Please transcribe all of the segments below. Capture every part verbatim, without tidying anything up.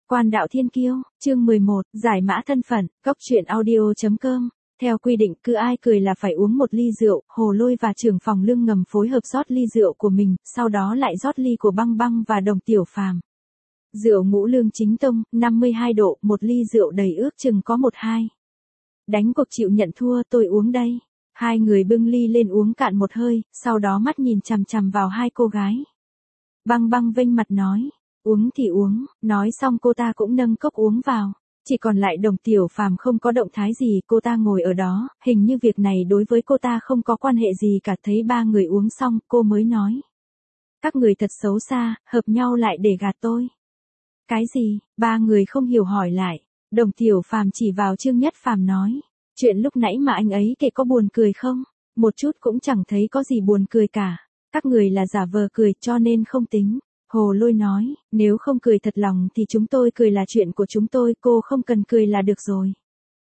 Quan đạo thiên kiêu, chương mười một, giải mã thân phận, góc truyện audio chấm com. Theo quy định cứ ai cười là phải uống một ly rượu, Hồ Lôi và trưởng phòng Lương ngầm phối hợp rót ly rượu của mình, sau đó lại rót ly của Băng Băng và Đồng Tiểu Phàm. Rượu Ngũ Lương chính tông, năm mươi hai độ, một ly rượu đầy ước chừng có một hai. Đánh cuộc chịu nhận thua, tôi uống đây. Hai người bưng ly lên uống cạn một hơi, sau đó mắt nhìn chằm chằm vào hai cô gái. Băng Băng vênh mặt nói, uống thì uống, nói xong cô ta cũng nâng cốc uống vào. Chỉ còn lại Đồng Tiểu Phàm không có động thái gì, cô ta ngồi ở đó, hình như việc này đối với cô ta không có quan hệ gì cả. Thấy ba người uống xong, cô mới nói. Các người thật xấu xa, hợp nhau lại để gạt tôi. Cái gì? Ba người không hiểu hỏi lại. Đồng Tiểu Phàm chỉ vào Trương Nhất Phàm nói. Chuyện lúc nãy mà anh ấy kể có buồn cười không? Một chút cũng chẳng thấy có gì buồn cười cả. Các người là giả vờ cười cho nên không tính. Hồ Lôi nói, nếu không cười thật lòng thì chúng tôi cười là chuyện của chúng tôi, cô không cần cười là được rồi.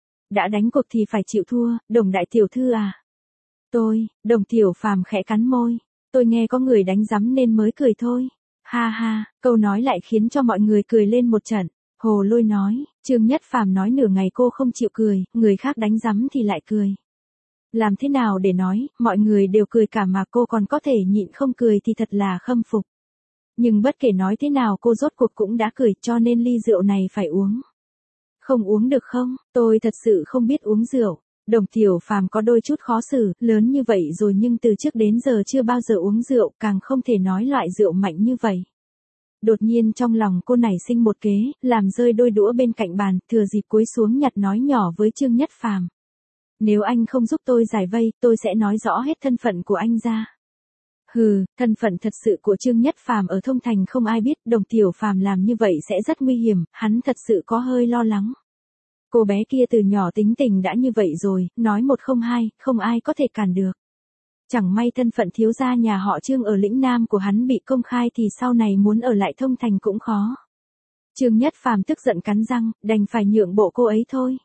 Đã đánh cuộc thì phải chịu thua, Đồng đại tiểu thư à? Tôi, Đồng Tiểu Phàm khẽ cắn môi, tôi nghe có người đánh rắm nên mới cười thôi. Ha ha, câu nói lại khiến cho mọi người cười lên một trận. Hồ Lôi nói, Trương Nhất Phàm nói nửa ngày cô không chịu cười, người khác đánh rắm thì lại cười. Làm thế nào để nói, mọi người đều cười cả mà cô còn có thể nhịn không cười thì thật là khâm phục. Nhưng bất kể nói thế nào cô rốt cuộc cũng đã cười, cho nên ly rượu này phải uống. Không uống được không? Tôi thật sự không biết uống rượu. Đồng Tiểu Phàm có đôi chút khó xử, lớn như vậy rồi nhưng từ trước đến giờ chưa bao giờ uống rượu, càng không thể nói loại rượu mạnh như vậy. Đột nhiên trong lòng cô nảy sinh một kế, làm rơi đôi đũa bên cạnh bàn, thừa dịp cúi xuống nhặt nói nhỏ với Trương Nhất Phàm. Nếu anh không giúp tôi giải vây, tôi sẽ nói rõ hết thân phận của anh ra. Hừ, thân phận thật sự của Trương Nhất Phàm ở Thông Thành không ai biết, Đồng Tiểu Phàm làm như vậy sẽ rất nguy hiểm, hắn thật sự có hơi lo lắng. Cô bé kia từ nhỏ tính tình đã như vậy rồi, nói một không hai, không ai có thể cản được. Chẳng may thân phận thiếu gia nhà họ Trương ở lĩnh Nam của hắn bị công khai thì sau này muốn ở lại Thông Thành cũng khó. Trương Nhất Phàm tức giận cắn răng, đành phải nhượng bộ cô ấy thôi.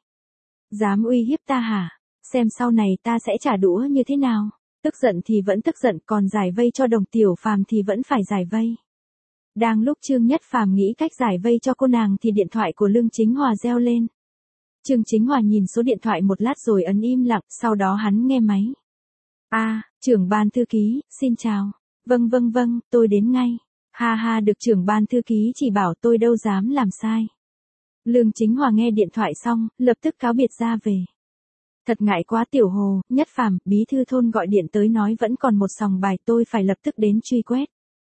Dám uy hiếp ta hả? Xem sau này ta sẽ trả đũa như thế nào? Tức giận thì vẫn tức giận, còn giải vây cho Đồng Tiểu Phàm thì vẫn phải giải vây. Đang lúc Trương Nhất Phàm nghĩ cách giải vây cho cô nàng thì điện thoại của Lương Chính Hòa reo lên. Trương Chính Hòa nhìn số điện thoại một lát rồi ấn im lặng, sau đó hắn nghe máy. A, à, trưởng ban thư ký, xin chào. Vâng vâng vâng, tôi đến ngay. Ha ha, được trưởng ban thư ký chỉ bảo, tôi đâu dám làm sai. Lương Chính Hòa nghe điện thoại xong, lập tức cáo biệt ra về. Thật ngại quá Tiểu Hồ, Nhất Phàm, bí thư thôn gọi điện tới nói vẫn còn một sòng bài, tôi phải lập tức đến truy quét.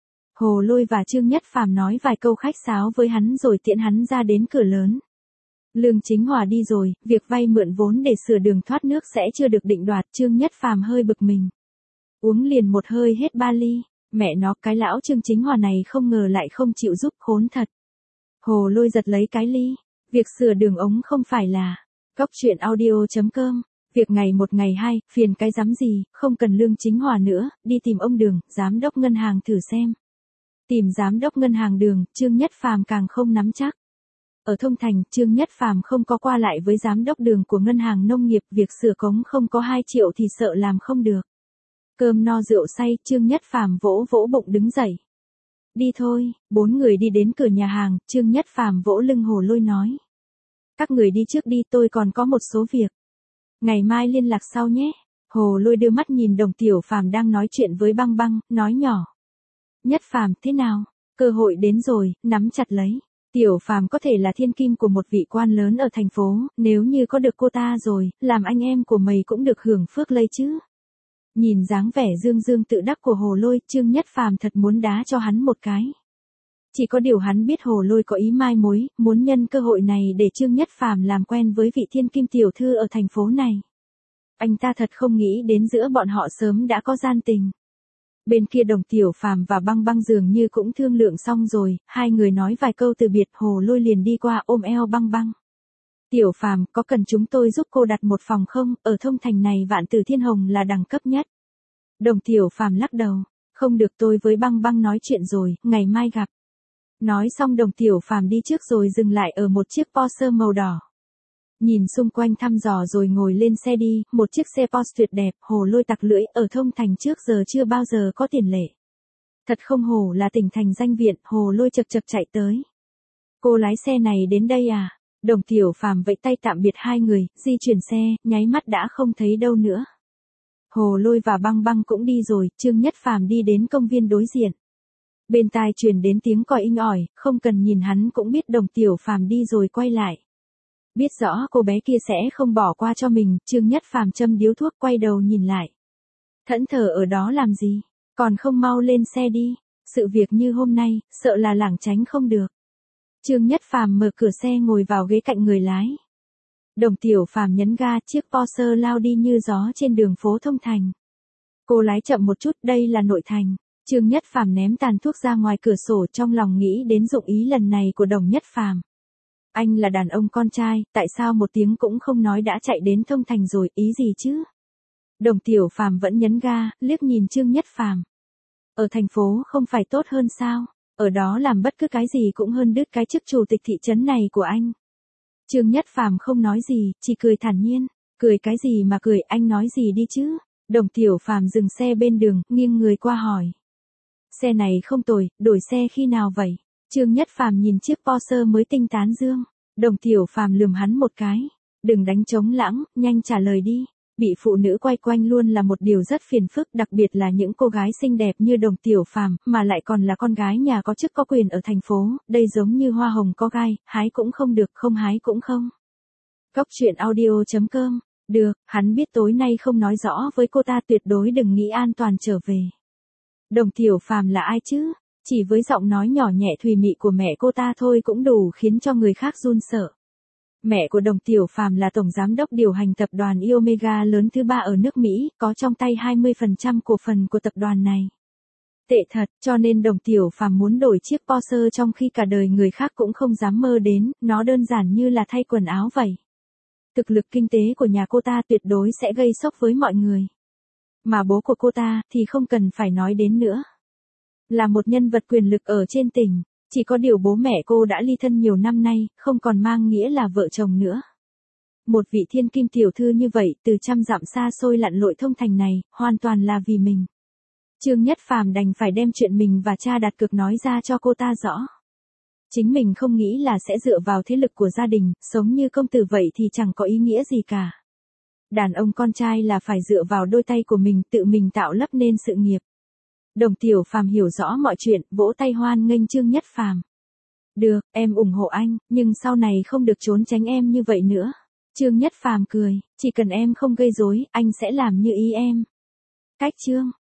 Hồ Lôi và Trương Nhất Phàm nói vài câu khách sáo với hắn rồi tiễn hắn ra đến cửa lớn. Lương Chính Hòa đi rồi, việc vay mượn vốn để sửa đường thoát nước sẽ chưa được định đoạt, Trương Nhất Phàm hơi bực mình. Uống liền một hơi hết ba ly, mẹ nó, cái lão Trương Chính Hòa này không ngờ lại không chịu giúp, khốn thật. Hồ Lôi giật lấy cái ly, việc sửa đường ống không phải là... Góc truyện audio chấm com, việc ngày một ngày hai, phiền cái dám gì, không cần Lương Chính Hòa nữa, đi tìm ông Đường, giám đốc ngân hàng thử xem. Tìm giám đốc ngân hàng Đường, Trương Nhất Phàm càng không nắm chắc. Ở Thông Thành, Trương Nhất Phàm không có qua lại với giám đốc Đường của ngân hàng nông nghiệp, việc sửa cống không có hai triệu thì sợ làm không được. Cơm no rượu say, Trương Nhất Phàm vỗ vỗ bụng đứng dậy. Đi thôi, bốn người đi đến cửa nhà hàng, Trương Nhất Phàm vỗ lưng Hồ Lôi nói. Các người đi trước đi, tôi còn có một số việc. Ngày mai liên lạc sau nhé. Hồ Lôi đưa mắt nhìn Đồng Tiểu Phàm đang nói chuyện với Băng Băng, nói nhỏ. Nhất Phàm, thế nào? Cơ hội đến rồi, nắm chặt lấy. Tiểu Phàm có thể là thiên kim của một vị quan lớn ở thành phố, nếu như có được cô ta rồi, làm anh em của mày cũng được hưởng phước lây chứ. Nhìn dáng vẻ dương dương tự đắc của Hồ Lôi, Trương Nhất Phàm thật muốn đá cho hắn một cái. Chỉ có điều hắn biết Hồ Lôi có ý mai mối, muốn nhân cơ hội này để Trương Nhất Phàm làm quen với vị thiên kim tiểu thư ở thành phố này. Anh ta thật không nghĩ đến giữa bọn họ sớm đã có gian tình. Bên kia Đồng Tiểu Phàm và Băng Băng dường như cũng thương lượng xong rồi, hai người nói vài câu từ biệt, Hồ Lôi liền đi qua ôm eo Băng Băng. Tiểu Phàm, có cần chúng tôi giúp cô đặt một phòng không, ở Thông Thành này Vạn Tử Thiên Hồng là đẳng cấp nhất. Đồng Tiểu Phàm lắc đầu, không được, tôi với Băng Băng nói chuyện rồi, ngày mai gặp. Nói xong Đồng Tiểu Phàm đi trước rồi dừng lại ở một chiếc Porsche màu đỏ. Nhìn xung quanh thăm dò rồi ngồi lên xe đi, một chiếc xe Porsche tuyệt đẹp, Hồ Lôi tặc lưỡi, ở Thông Thành trước giờ chưa bao giờ có tiền lệ. Thật không hổ là tỉnh thành danh viện, Hồ Lôi chật chật chạy tới. Cô lái xe này đến đây à? Đồng Tiểu Phàm vẫy tay tạm biệt hai người, di chuyển xe, nháy mắt đã không thấy đâu nữa. Hồ Lôi và Băng Băng cũng đi rồi, Trương Nhất Phàm đi đến công viên đối diện. Bên tai truyền đến tiếng còi inh ỏi, không cần nhìn hắn cũng biết Đồng Tiểu Phàm đi rồi quay lại. Biết rõ cô bé kia sẽ không bỏ qua cho mình, Trương Nhất Phàm châm điếu thuốc quay đầu nhìn lại. Thẫn thờ ở đó làm gì, còn không mau lên xe đi, sự việc như hôm nay, sợ là lảng tránh không được. Trương Nhất Phàm mở cửa xe ngồi vào ghế cạnh người lái. Đồng Tiểu Phàm nhấn ga, chiếc Porsche lao đi như gió trên đường phố Thông Thành. Cô lái chậm một chút, đây là nội thành. Trương Nhất Phàm ném tàn thuốc ra ngoài cửa sổ, trong lòng nghĩ đến dụng ý lần này của Đồng Nhất Phàm. Anh là đàn ông con trai, tại sao một tiếng cũng không nói đã chạy đến Thông Thành rồi, ý gì chứ? Đồng Tiểu Phàm vẫn nhấn ga, liếc nhìn Trương Nhất Phàm. Ở thành phố không phải tốt hơn sao? Ở đó làm bất cứ cái gì cũng hơn đứt cái chức chủ tịch thị trấn này của anh. Trương Nhất Phàm không nói gì, chỉ cười thản nhiên. Cười cái gì mà cười, anh nói gì đi chứ? Đồng Tiểu Phàm dừng xe bên đường, nghiêng người qua hỏi. Xe này không tồi, đổi xe khi nào vậy? Trương Nhất Phàm nhìn chiếc Porsche mới tinh tán dương. Đồng Tiểu Phàm lườm hắn một cái. Đừng đánh trống lãng, nhanh trả lời đi. Bị phụ nữ quay quanh luôn là một điều rất phiền phức, đặc biệt là những cô gái xinh đẹp như Đồng Tiểu Phàm, mà lại còn là con gái nhà có chức có quyền ở thành phố, đây giống như hoa hồng có gai, hái cũng không được, không hái cũng không. Cốc truyện audio chấm com. Được, hắn biết tối nay không nói rõ với cô ta, tuyệt đối đừng nghĩ an toàn trở về. Đồng Tiểu Phàm là ai chứ? Chỉ với giọng nói nhỏ nhẹ thùy mị của mẹ cô ta thôi cũng đủ khiến cho người khác run sợ. Mẹ của Đồng Tiểu Phàm là tổng giám đốc điều hành tập đoàn Omega lớn thứ ba ở nước Mỹ, có trong tay hai mươi phần trăm cổ phần của tập đoàn này. Tệ thật, cho nên Đồng Tiểu Phàm muốn đổi chiếc Porsche trong khi cả đời người khác cũng không dám mơ đến, nó đơn giản như là thay quần áo vậy. Thực lực kinh tế của nhà cô ta tuyệt đối sẽ gây sốc với mọi người. Mà bố của cô ta thì không cần phải nói đến nữa. Là một nhân vật quyền lực ở trên tỉnh. Chỉ có điều bố mẹ cô đã ly thân nhiều năm nay, không còn mang nghĩa là vợ chồng nữa. Một vị thiên kim tiểu thư như vậy, từ trăm dặm xa xôi lặn lội Thông Thành này, hoàn toàn là vì mình. Trương Nhất Phàm đành phải đem chuyện mình và cha đặt cược nói ra cho cô ta rõ. Chính mình không nghĩ là sẽ dựa vào thế lực của gia đình, sống như công tử vậy thì chẳng có ý nghĩa gì cả. Đàn ông con trai là phải dựa vào đôi tay của mình, tự mình tạo lấp nên sự nghiệp. Đồng Tiểu Phàm hiểu rõ mọi chuyện, vỗ tay hoan nghênh Trương Nhất Phàm. Được, em ủng hộ anh, nhưng sau này không được trốn tránh em như vậy nữa. Trương Nhất Phàm cười, chỉ cần em không gây rối, anh sẽ làm như ý em. Cách chương.